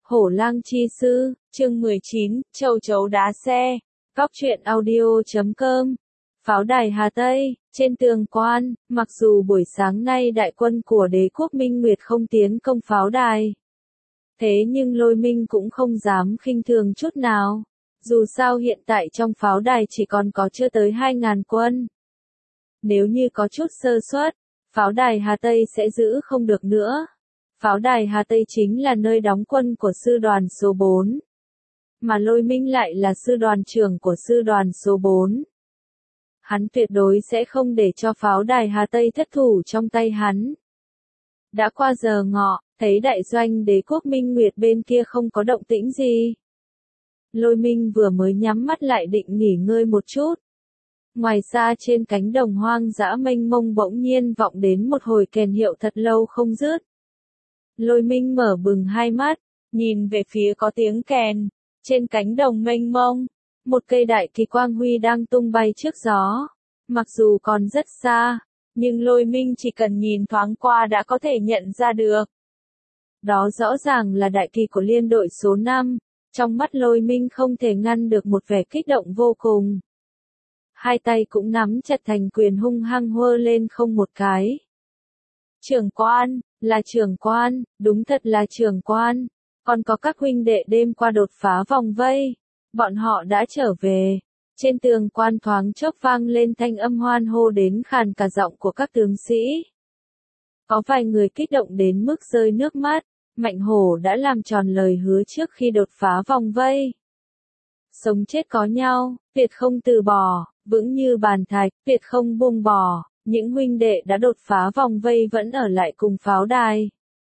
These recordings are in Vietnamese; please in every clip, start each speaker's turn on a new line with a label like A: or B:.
A: Hổ lang chi sư, chương 19, châu chấu đá xe. Góc truyện audio.com. Pháo đài Hà Tây, trên tường quan, mặc dù buổi sáng nay đại quân của đế quốc Minh Nguyệt không tiến công pháo đài. Thế nhưng Lôi Minh cũng không dám khinh thường chút nào. Dù sao hiện tại trong pháo đài chỉ còn có chưa tới 2.000 quân. Nếu như có chút sơ suất, pháo đài Hà Tây sẽ giữ không được nữa. Pháo đài Hà Tây chính là nơi đóng quân của sư đoàn số 4. Mà Lôi Minh lại là sư đoàn trưởng của sư đoàn số 4. Hắn tuyệt đối sẽ không để cho pháo đài Hà Tây thất thủ trong tay hắn. Đã qua giờ ngọ, thấy đại doanh đế quốc Minh Nguyệt bên kia không có động tĩnh gì. Lôi Minh vừa mới nhắm mắt lại định nghỉ ngơi một chút. Ngoài ra trên cánh đồng hoang dã mênh mông bỗng nhiên vọng đến một hồi kèn hiệu thật lâu không dứt. Lôi Minh mở bừng hai mắt, nhìn về phía có tiếng kèn, trên cánh đồng mênh mông, một cây đại kỳ quang huy đang tung bay trước gió. Mặc dù còn rất xa, nhưng Lôi Minh chỉ cần nhìn thoáng qua đã có thể nhận ra được. Đó rõ ràng là đại kỳ của liên đội số 5, trong mắt Lôi Minh không thể ngăn được một vẻ kích động vô cùng. Hai tay cũng nắm chặt thành quyền hung hăng hơ lên không một cái. Trưởng quan, là trưởng quan, đúng thật là trưởng quan. Còn có các huynh đệ đêm qua đột phá vòng vây. Bọn họ đã trở về. Trên tường quan thoáng chốc vang lên thanh âm hoan hô đến khàn cả giọng của các tướng sĩ. Có vài người kích động đến mức rơi nước mắt. Mạnh Hổ đã làm tròn lời hứa trước khi đột phá vòng vây. Sống chết có nhau, tuyệt không từ bỏ, vững như bàn thạch, tuyệt không buông bỏ. Những huynh đệ đã đột phá vòng vây vẫn ở lại cùng pháo đài.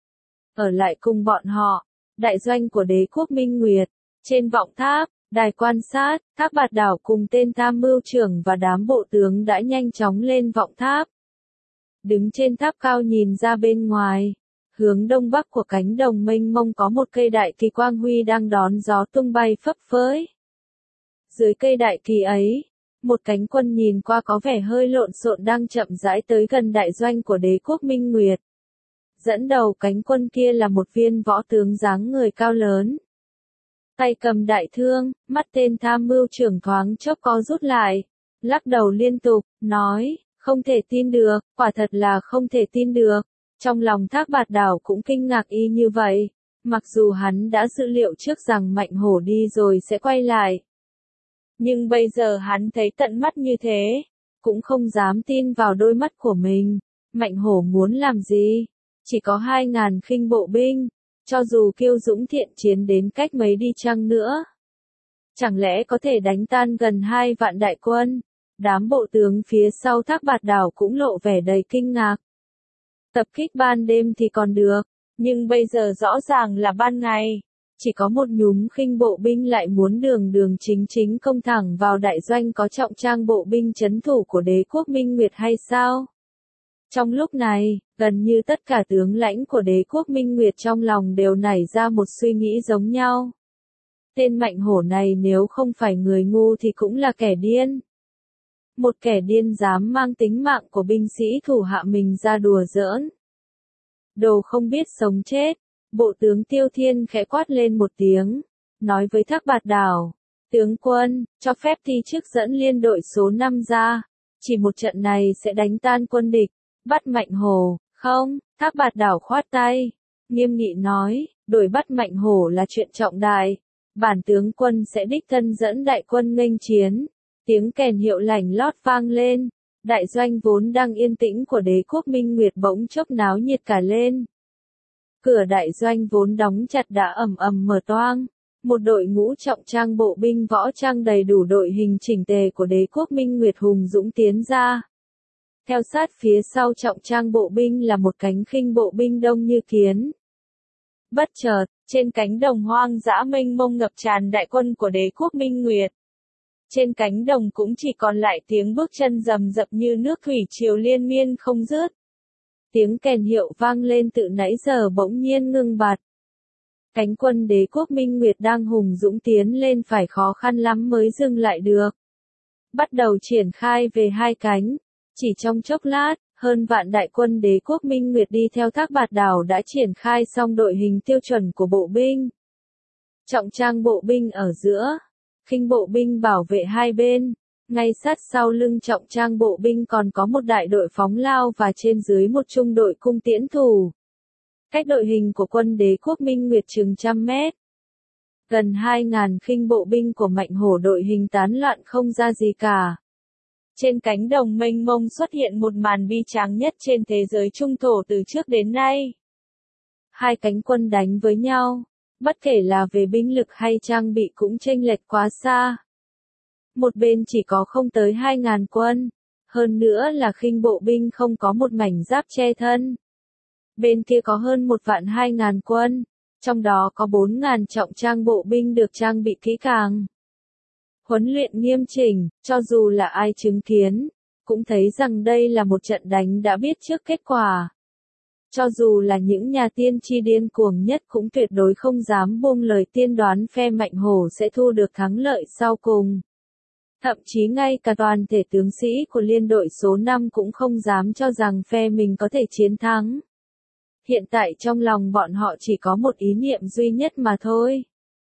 A: Ở lại cùng bọn họ, đại doanh của đế quốc Minh Nguyệt, trên vọng tháp, đài quan sát, Thác Bạt Đảo cùng tên tham mưu trưởng và đám bộ tướng đã nhanh chóng lên vọng tháp. Đứng trên tháp cao nhìn ra bên ngoài, hướng đông bắc của cánh đồng mênh mông có một cây đại kỳ quang huy đang đón gió tung bay phấp phới. Dưới cây đại kỳ ấy, một cánh quân nhìn qua có vẻ hơi lộn xộn đang chậm rãi tới gần đại doanh của đế quốc Minh Nguyệt. Dẫn đầu cánh quân kia là một viên võ tướng dáng người cao lớn. Tay cầm đại thương, mắt tên tham mưu trưởng thoáng chốc co rút lại, lắc đầu liên tục, nói, không thể tin được, quả thật là không thể tin được. Trong lòng Thác Bạt Đảo cũng kinh ngạc y như vậy, mặc dù hắn đã dự liệu trước rằng Mạnh Hổ đi rồi sẽ quay lại. Nhưng bây giờ hắn thấy tận mắt như thế, cũng không dám tin vào đôi mắt của mình. Mạnh Hổ muốn làm gì? Chỉ có 2.000 khinh bộ binh, cho dù kiêu dũng thiện chiến đến cách mấy đi chăng nữa. Chẳng lẽ có thể đánh tan gần 2 vạn đại quân? Đám bộ tướng phía sau Thác Bạt Đảo cũng lộ vẻ đầy kinh ngạc. Tập kích ban đêm thì còn được, nhưng bây giờ rõ ràng là ban ngày. Chỉ có một nhúm khinh bộ binh lại muốn đường chính công thẳng vào đại doanh có trọng trang bộ binh trấn thủ của đế quốc Minh Nguyệt hay sao? Trong lúc này, gần như tất cả tướng lãnh của đế quốc Minh Nguyệt trong lòng đều nảy ra một suy nghĩ giống nhau. Tên Mạnh Hổ này nếu không phải người ngu thì cũng là kẻ điên. Một kẻ điên dám mang tính mạng của binh sĩ thủ hạ mình ra đùa giỡn. Đồ không biết sống chết. Bộ tướng Tiêu Thiên khẽ quát lên một tiếng, nói với Thác Bạt Đảo, tướng quân, cho phép thi chức dẫn liên đội số 5 ra, chỉ một trận này sẽ đánh tan quân địch, bắt Mạnh Hổ, không, Thác Bạt Đảo khoát tay, nghiêm nghị nói, đuổi bắt Mạnh Hổ là chuyện trọng đại, bản tướng quân sẽ đích thân dẫn đại quân nghênh chiến, tiếng kèn hiệu lảnh lót vang lên, đại doanh vốn đang yên tĩnh của đế quốc Minh Nguyệt bỗng chốc náo nhiệt cả lên. Cửa đại doanh vốn đóng chặt đã ầm ầm mở toang, một đội ngũ trọng trang bộ binh võ trang đầy đủ đội hình chỉnh tề của đế quốc Minh Nguyệt hùng dũng tiến ra. Theo sát phía sau trọng trang bộ binh là một cánh khinh bộ binh đông như kiến. Bất chợt, trên cánh đồng hoang dã mênh mông ngập tràn đại quân của đế quốc Minh Nguyệt. Trên cánh đồng cũng chỉ còn lại tiếng bước chân rầm rập như nước thủy triều liên miên không dứt. Tiếng kèn hiệu vang lên từ nãy giờ bỗng nhiên ngưng bặt. Cánh quân đế quốc Minh Nguyệt đang hùng dũng tiến lên phải khó khăn lắm mới dừng lại được. Bắt đầu triển khai về hai cánh. Chỉ trong chốc lát, hơn vạn đại quân đế quốc Minh Nguyệt đi theo Thác Bạt Đảo đã triển khai xong đội hình tiêu chuẩn của bộ binh. trọng trang bộ binh ở giữa, khinh bộ binh bảo vệ hai bên. Ngay sát sau lưng trọng trang bộ binh còn có một đại đội phóng lao và trên dưới một trung đội cung tiễn thủ. Cách đội hình của quân Đế quốc Minh Nguyệt chừng 100 mét. Gần 2.000 khinh bộ binh của Mạnh Hổ đội hình tán loạn không ra gì cả. Trên cánh đồng mênh mông xuất hiện một màn bi tráng nhất trên thế giới trung thổ từ trước đến nay. Hai cánh quân đánh với nhau, bất kể là về binh lực hay trang bị cũng chênh lệch quá xa. Một bên chỉ có không tới 2.000 quân, hơn nữa là khinh bộ binh không có một mảnh giáp che thân. Bên kia có hơn 1.200.000 quân, trong đó có 4.000 trọng trang bộ binh được trang bị kỹ càng. Huấn luyện nghiêm chỉnh, cho dù là ai chứng kiến, cũng thấy rằng đây là một trận đánh đã biết trước kết quả. Cho dù là những nhà tiên tri điên cuồng nhất cũng tuyệt đối không dám buông lời tiên đoán phe Mạnh Hổ sẽ thu được thắng lợi sau cùng. Thậm chí ngay cả toàn thể tướng sĩ của liên đội số 5 cũng không dám cho rằng phe mình có thể chiến thắng. Hiện tại trong lòng bọn họ chỉ có một ý niệm duy nhất mà thôi.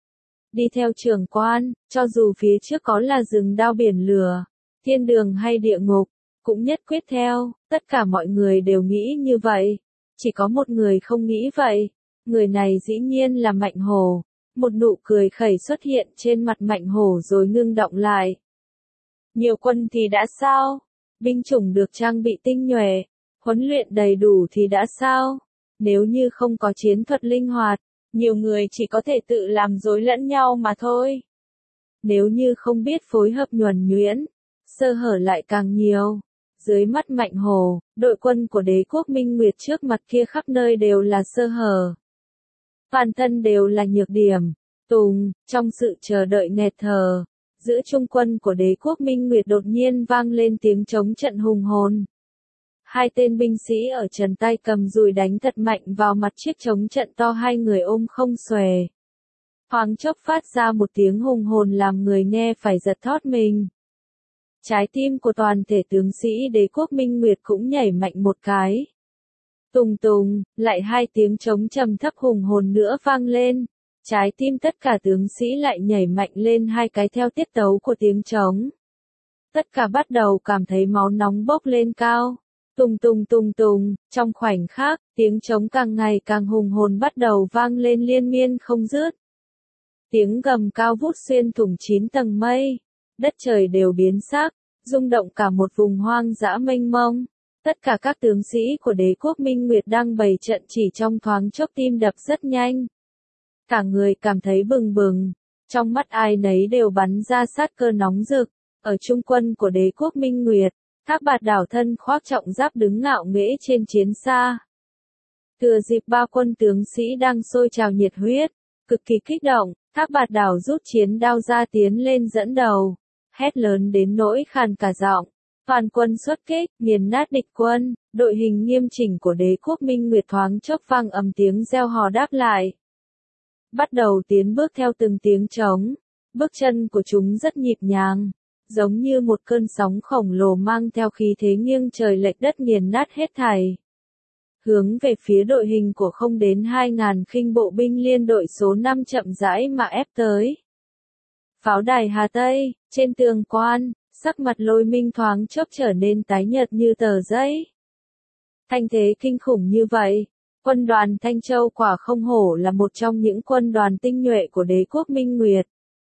A: Đi theo trưởng quan, cho dù phía trước có là rừng đao biển lửa, thiên đường hay địa ngục, cũng nhất quyết theo, tất cả mọi người đều nghĩ như vậy. Chỉ có một người không nghĩ vậy, người này dĩ nhiên là Mạnh Hổ. Một nụ cười khẩy xuất hiện trên mặt Mạnh Hổ rồi ngưng đọng lại. Nhiều quân thì đã sao? Binh chủng được trang bị tinh nhuệ, huấn luyện đầy đủ thì đã sao? Nếu như không có chiến thuật linh hoạt, nhiều người chỉ có thể tự làm rối lẫn nhau mà thôi. Nếu như không biết phối hợp nhuần nhuyễn, sơ hở lại càng nhiều. Dưới mắt Mạnh Hổ, đội quân của Đế quốc Minh Nguyệt trước mặt kia khắp nơi đều là sơ hở. Toàn thân đều là nhược điểm. Trong sự chờ đợi nghẹt thở, giữa trung quân của Đế quốc Minh Nguyệt đột nhiên vang lên tiếng trống trận hùng hồn. Hai tên binh sĩ ở trần tay cầm dùi đánh thật mạnh vào mặt chiếc trống trận to, hai người ôm không xuề. Thoáng chốc phát ra một tiếng hùng hồn làm người nghe phải giật thót mình. Trái tim của toàn thể tướng sĩ Đế quốc Minh Nguyệt cũng nhảy mạnh một cái. Lại hai tiếng trống trầm thấp hùng hồn nữa vang lên. Trái tim tất cả tướng sĩ lại nhảy mạnh lên hai cái theo tiết tấu của tiếng trống. Tất cả bắt đầu cảm thấy máu nóng bốc lên cao. Trong khoảnh khắc, tiếng trống càng ngày càng hùng hồn bắt đầu vang lên liên miên không dứt. Tiếng gầm cao vút xuyên thủng 9 tầng mây. Đất trời đều biến sắc, rung động cả một vùng hoang dã mênh mông. Tất cả các tướng sĩ của Đế quốc Minh Nguyệt đang bày trận chỉ trong thoáng chốc tim đập rất nhanh. Cả người cảm thấy bừng bừng, trong mắt ai nấy đều bắn ra sát cơ nóng rực. Ở trung quân của Đế quốc Minh Nguyệt, Thác Bạt đảo thân khoác trọng giáp đứng ngạo nghễ trên chiến xa. Thừa dịp ba quân tướng sĩ đang sôi trào nhiệt huyết, cực kỳ kích động, Thác Bạt đảo rút chiến đao ra tiến lên dẫn đầu, hét lớn đến nỗi khàn cả giọng. Toàn quân xuất kích, nghiền nát địch quân, đội hình nghiêm chỉnh của Đế quốc Minh Nguyệt thoáng chốc vang ầm tiếng reo hò đáp lại. Bắt đầu tiến bước theo từng tiếng trống, bước chân của chúng rất nhịp nhàng, giống như một cơn sóng khổng lồ mang theo khí thế nghiêng trời lệch đất nghiền nát hết thảy. Hướng về phía đội hình của không đến 2.000 khinh bộ binh liên đội số 5 chậm rãi mà ép tới. Pháo đài Hà Tây, trên tường quan, sắc mặt Lôi Minh thoáng chốc trở nên tái nhợt như tờ giấy. Thanh thế kinh khủng như vậy, quân đoàn Thanh Châu quả không hổ là một trong những quân đoàn tinh nhuệ của Đế quốc Minh Nguyệt.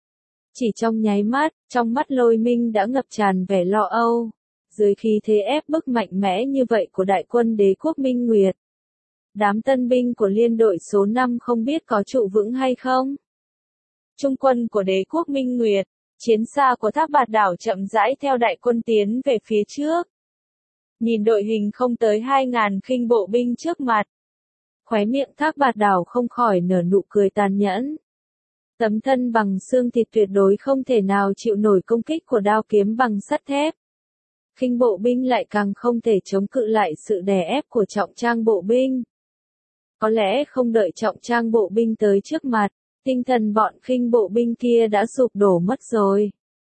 A: Chỉ trong nháy mắt, trong mắt Lôi Minh đã ngập tràn vẻ lo âu. Dưới khí thế ép bức mạnh mẽ như vậy của đại quân Đế quốc Minh Nguyệt, đám tân binh của liên đội số 5 không biết có trụ vững hay không. Trung quân của Đế quốc Minh Nguyệt, chiến xa của Thác Bạt đảo chậm rãi theo đại quân tiến về phía trước. Nhìn đội hình không tới 2.000 khinh bộ binh trước mặt, khóe miệng Thác Bạt đảo không khỏi nở nụ cười tàn nhẫn. Tấm thân bằng xương thịt tuyệt đối không thể nào chịu nổi công kích của đao kiếm bằng sắt thép. Khinh bộ binh lại càng không thể chống cự lại sự đè ép của trọng trang bộ binh. Có lẽ không đợi trọng trang bộ binh tới trước mặt, tinh thần bọn khinh bộ binh kia đã sụp đổ mất rồi.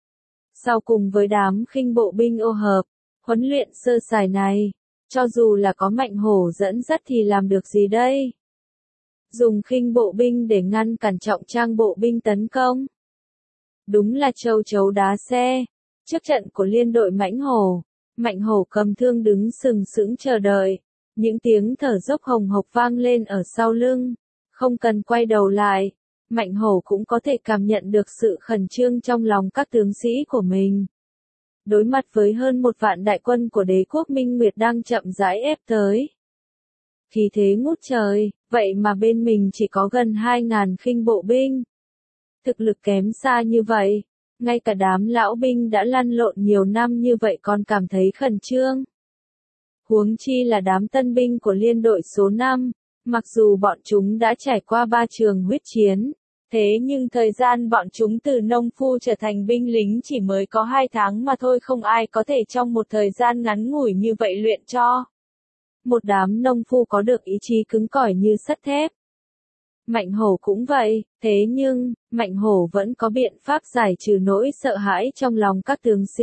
A: Sau cùng với đám khinh bộ binh ô hợp, huấn luyện sơ sài này, cho dù là có Mạnh Hổ dẫn dắt thì làm được gì đây? dùng khinh bộ binh để ngăn cản trọng trang bộ binh tấn công. Đúng là châu chấu đá xe. Trước trận của liên đội Mãnh Hổ, Mạnh Hổ cầm thương đứng sừng sững chờ đợi. Những tiếng thở dốc hồng hộc vang lên ở sau lưng. Không cần quay đầu lại, Mạnh Hổ cũng có thể cảm nhận được sự khẩn trương trong lòng các tướng sĩ của mình. Đối mặt với hơn 1 vạn đại quân của đế quốc Minh Nguyệt đang chậm rãi ép tới. Khí thế ngút trời, vậy mà bên mình chỉ có gần 2.000 khinh bộ binh. Thực lực kém xa như vậy, ngay cả đám lão binh đã lăn lộn nhiều năm như vậy còn cảm thấy khẩn trương. Huống chi là đám tân binh của liên đội số 5, mặc dù bọn chúng đã trải qua 3 trường huyết chiến, thế nhưng thời gian bọn chúng từ nông phu trở thành binh lính chỉ mới có 2 tháng mà thôi, không ai có thể trong một thời gian ngắn ngủi như vậy luyện cho. Một đám nông phu có được ý chí cứng cỏi như sắt thép. Mạnh Hổ cũng vậy, thế nhưng, Mạnh Hổ vẫn có biện pháp giải trừ nỗi sợ hãi trong lòng các tướng sĩ.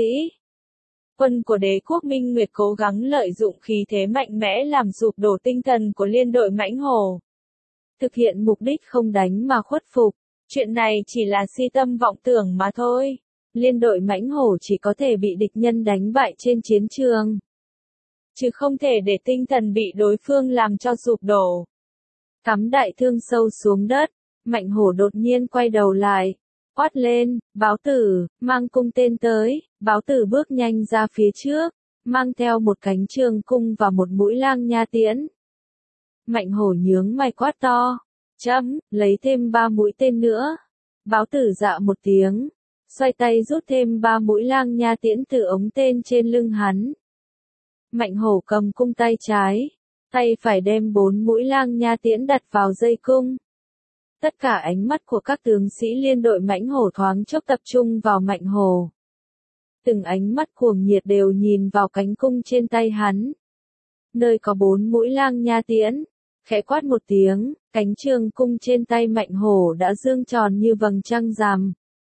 A: Quân của đế quốc Minh Nguyệt cố gắng lợi dụng khí thế mạnh mẽ làm sụp đổ tinh thần của liên đội Mãnh Hổ. Thực hiện mục đích không đánh mà khuất phục, chuyện này chỉ là si tâm vọng tưởng mà thôi. Liên đội Mãnh Hổ chỉ có thể bị địch nhân đánh bại trên chiến trường, chứ không thể để tinh thần bị đối phương làm cho sụp đổ. Cắm đại thương sâu xuống đất, Mạnh Hổ đột nhiên quay đầu lại, quát lên, báo tử, mang cung tên tới. Báo tử bước nhanh ra phía trước, mang theo một cánh trường cung và một mũi lang nha tiễn. Mạnh Hổ nhướng mày quát to, lấy thêm 3 mũi tên nữa. Báo tử dạ một tiếng, xoay tay rút thêm 3 mũi lang nha tiễn từ ống tên trên lưng hắn. Mạnh Hổ cầm cung tay trái, tay phải đem 4 mũi lang nha tiễn đặt vào dây cung. Tất cả ánh mắt của các tướng sĩ liên đội Mãnh Hổ thoáng chốc tập trung vào Mạnh Hổ. Từng ánh mắt cuồng nhiệt đều nhìn vào cánh cung trên tay hắn. Nơi có 4 mũi lang nha tiễn, khẽ quát một tiếng, cánh trường cung trên tay Mạnh Hổ đã dương tròn như vầng trăng rằm.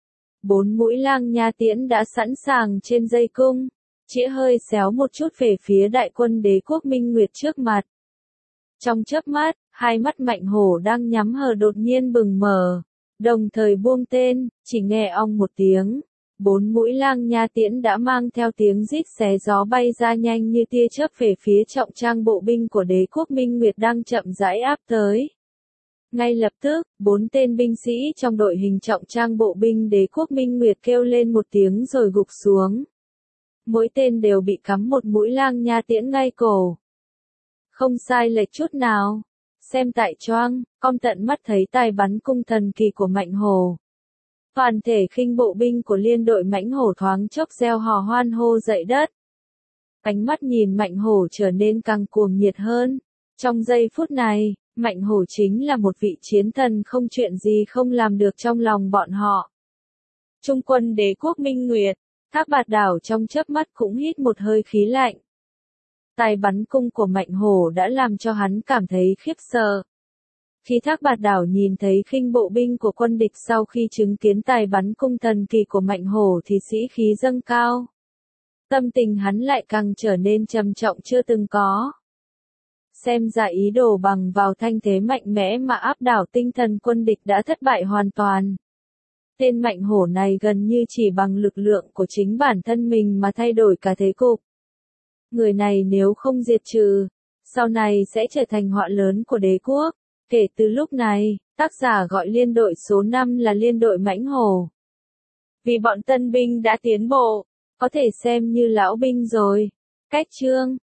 A: 4 mũi lang nha tiễn đã sẵn sàng trên dây cung, chĩa hơi xéo một chút về phía đại quân đế quốc Minh Nguyệt trước mặt. Trong chớp mắt, hai mắt Mạnh Hổ đang nhắm hờ đột nhiên bừng mở, đồng thời buông tên, chỉ nghe ong một tiếng. 4 mũi lang nha tiễn đã mang theo tiếng rít xé gió bay ra nhanh như tia chớp về phía trọng trang bộ binh của đế quốc Minh Nguyệt đang chậm rãi áp tới. Ngay lập tức, 4 tên binh sĩ trong đội hình trọng trang bộ binh đế quốc Minh Nguyệt kêu lên một tiếng rồi gục xuống. Mỗi tên đều bị cắm một mũi lang nha tiễn ngay cổ. Không sai lệch chút nào. Xem tại choang, con tận mắt thấy tài bắn cung thần kỳ của Mạnh Hổ. Toàn thể khinh bộ binh của liên đội Mãnh Hổ thoáng chốc reo hò hoan hô dậy đất. Ánh mắt nhìn Mạnh Hổ trở nên càng cuồng nhiệt hơn. Trong giây phút này, Mạnh Hổ chính là một vị chiến thần không chuyện gì không làm được trong lòng bọn họ. Trung quân đế quốc Minh Nguyệt, Thác Bạt Đảo trong chớp mắt cũng hít một hơi khí lạnh. Tài bắn cung của Mạnh Hổ đã làm cho hắn cảm thấy khiếp sợ. Khi Thác Bạt Đảo nhìn thấy khinh bộ binh của quân địch sau khi chứng kiến tài bắn cung thần kỳ của Mạnh Hổ thì sĩ khí dâng cao. Tâm tình hắn lại càng trở nên trầm trọng chưa từng có. Xem ra ý đồ bằng vào thanh thế mạnh mẽ mà áp đảo tinh thần quân địch đã thất bại hoàn toàn. Tên Mạnh Hổ này gần như chỉ bằng lực lượng của chính bản thân mình mà thay đổi cả thế cục. Người này nếu không diệt trừ, sau này sẽ trở thành họa lớn của đế quốc. Kể từ lúc này, tác giả gọi liên đội số 5 là liên đội Mãnh Hổ. Vì bọn tân binh đã tiến bộ, có thể xem như lão binh rồi. Cách chương